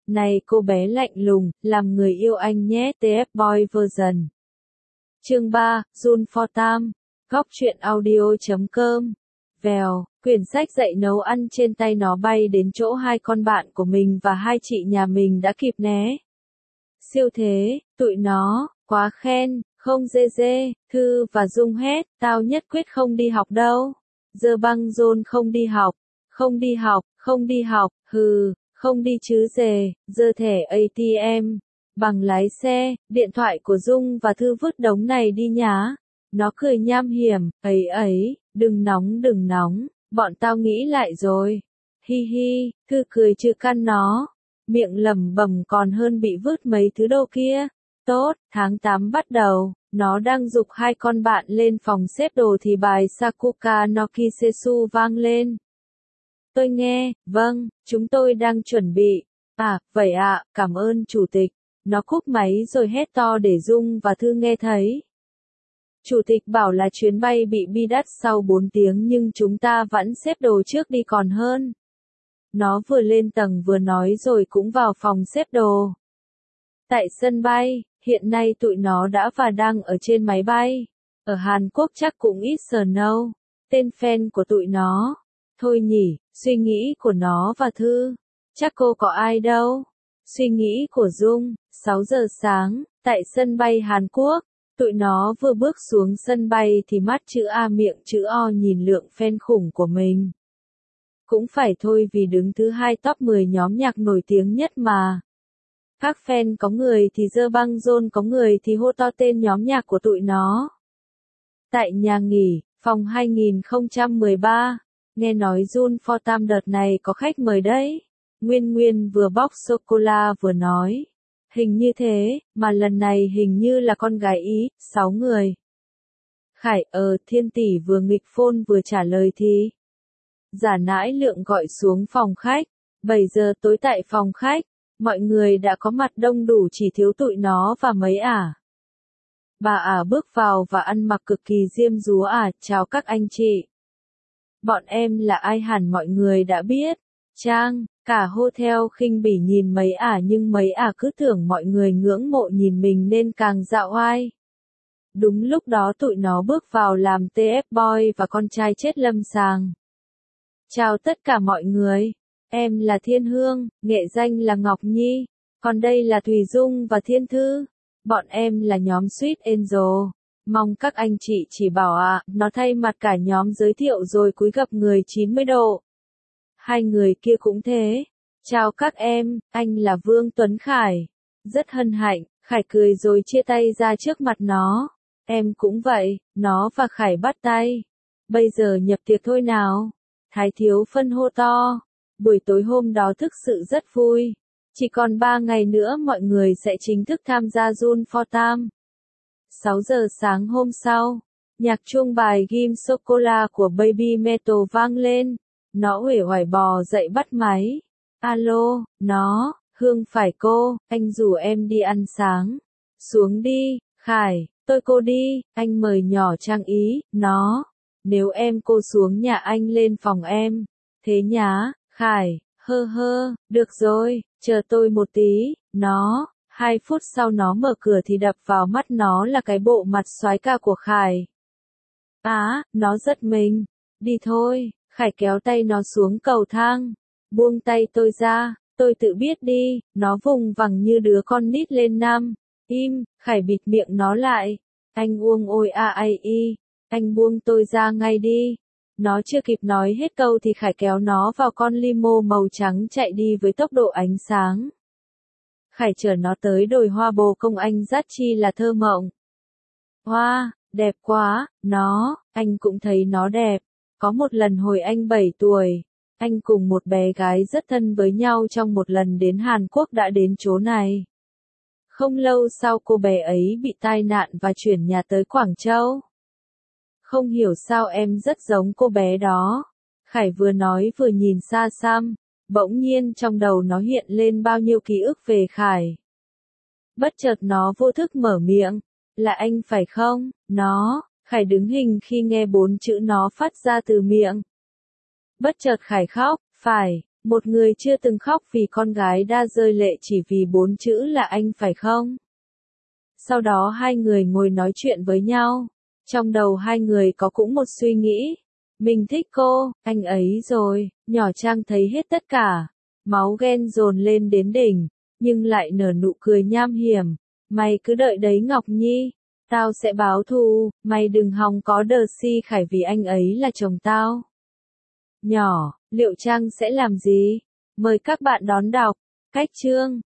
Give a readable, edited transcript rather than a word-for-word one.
Này cô bé lạnh lùng, làm người yêu anh nhé TF Boy version. Chương 3, Jun for Tam. Góc truyện audio.com. Vèo, quyển sách dạy nấu ăn trên tay nó bay đến chỗ hai con bạn của mình và hai chị nhà mình đã kịp né. Siêu thế, tụi nó, quá khen, không dê, Thư và Dung hét, tao nhất quyết không đi học đâu. Giờ băng John không đi học, hừ, không đi chứ dề, giờ thẻ ATM, bằng lái xe, điện thoại của Dung và Thư vứt đống này đi nhá. Nó cười nham hiểm, ấy, đừng nóng, bọn tao nghĩ lại rồi. Hi hi, Thư cười chứ căn nó, miệng lẩm bẩm còn hơn bị vứt mấy thứ đồ kia. Tốt, tháng 8 bắt đầu, nó đang giục hai con bạn lên phòng xếp đồ thì bài Sakuga no Kisetsu vang lên. Tôi nghe, vâng, chúng tôi đang chuẩn bị. À, vậy ạ, cảm ơn chủ tịch. Nó cúp máy rồi hét to để Dung và Thư nghe thấy. Chủ tịch bảo là chuyến bay bị bi đắt sau 4 tiếng nhưng chúng ta vẫn xếp đồ trước đi còn hơn. Nó vừa lên tầng vừa nói rồi cũng vào phòng xếp đồ. Tại sân bay, hiện nay tụi nó đã và đang ở trên máy bay. Ở Hàn Quốc chắc cũng ít snow. Tên fan của tụi nó. Thôi nhỉ, suy nghĩ của nó và Thư. Chắc cô có ai đâu. Suy nghĩ của Dung, 6 giờ sáng, tại sân bay Hàn Quốc. Tụi nó vừa bước xuống sân bay thì mắt chữ A miệng chữ O nhìn lượng fan khủng của mình. Cũng phải thôi vì đứng thứ 2 top 10 nhóm nhạc nổi tiếng nhất mà. Các fan có người thì giơ băng John, có người thì hô to tên nhóm nhạc của tụi nó. Tại nhà nghỉ, phòng 2013, nghe nói Jun for Tam đợt này có khách mời đấy. Nguyên vừa bóc sô-cô-la vừa nói. Hình như thế, mà lần này hình như là con gái Ý, 6 người. Khải Thiên tỷ vừa nghịch phone vừa trả lời thì. Giả nãi lượng gọi xuống phòng khách. 7 giờ tối tại phòng khách. Mọi người đã có mặt đông đủ chỉ thiếu tụi nó và mấy ả. Bà ả bước vào và ăn mặc cực kỳ diêm dúa chào các anh chị. Bọn em là ai hẳn mọi người đã biết. Trang, cả hotel khinh bỉ nhìn mấy ả nhưng mấy ả cứ tưởng mọi người ngưỡng mộ nhìn mình nên càng dạo oai. Đúng lúc đó tụi nó bước vào làm TF Boy và con trai chết lâm sàng. Chào tất cả mọi người. Em là Thiên Hương, nghệ danh là Ngọc Nhi, còn đây là Thùy Dung và Thiên Thư. Bọn em là nhóm Sweet Angel. Mong các anh chị chỉ bảo nó thay mặt cả nhóm giới thiệu rồi cúi gập người 90 độ. Hai người kia cũng thế. Chào các em, anh là Vương Tuấn Khải. Rất hân hạnh, Khải cười rồi chia tay ra trước mặt nó. Em cũng vậy, nó và Khải bắt tay. Bây giờ nhập tiệc thôi nào. Thái Thiếu Phân hô to. Buổi tối hôm đó thực sự rất vui. Chỉ còn 3 ngày nữa mọi người sẽ chính thức tham gia Jun for Tam. 6 giờ sáng hôm sau, nhạc chuông bài Game Sô-cô-la của Baby Metal vang lên. Nó uể oải bò dậy bắt máy. Alo, nó, Hương phải cô, anh rủ em đi ăn sáng. Xuống đi, Khải, tôi cô đi, anh mời nhỏ Trang Ý, nó. Nếu em cô xuống nhà anh lên phòng em. Thế nhá, Khải, được rồi, chờ tôi một tí, nó. 2 phút sau nó mở cửa thì đập vào mắt nó là cái bộ mặt soái ca của Khải. Nó giật mình. Đi thôi, Khải kéo tay nó xuống cầu thang. Buông tay tôi ra, tôi tự biết đi, nó vùng vằng như đứa con nít lên năm. Im, Khải bịt miệng nó lại. Anh Uông ôi anh buông tôi ra ngay đi. Nó chưa kịp nói hết câu thì Khải kéo nó vào con limo màu trắng chạy đi với tốc độ ánh sáng. Khải chở nó tới đồi hoa bồ công anh dắt chi là thơ mộng. Hoa, đẹp quá, anh cũng thấy nó đẹp. Có một lần hồi anh 7 tuổi, anh cùng một bé gái rất thân với nhau trong một lần đến Hàn Quốc đã đến chỗ này. Không lâu sau cô bé ấy bị tai nạn và chuyển nhà tới Quảng Châu. Không hiểu sao em rất giống cô bé đó. Khải vừa nói vừa nhìn xa xăm, bỗng nhiên trong đầu nó hiện lên bao nhiêu ký ức về Khải. Bất chợt nó vô thức mở miệng, là anh phải không? Khải đứng hình khi nghe 4 chữ nó phát ra từ miệng. Bất chợt Khải khóc, phải, Một người chưa từng khóc vì con gái đã rơi lệ chỉ vì 4 chữ là anh phải không? Sau đó hai người ngồi nói chuyện với nhau. Trong đầu hai người có cũng một suy nghĩ. Mình thích cô, anh ấy rồi, nhỏ Trang thấy hết tất cả. Máu ghen dồn lên đến đỉnh, nhưng lại nở nụ cười nham hiểm. Mày cứ đợi đấy Ngọc Nhi, tao sẽ báo thù, mày đừng hòng có đờ si khải vì anh ấy là chồng tao. Nhỏ, liệu Trang sẽ làm gì? Mời các bạn đón đọc. Cách chương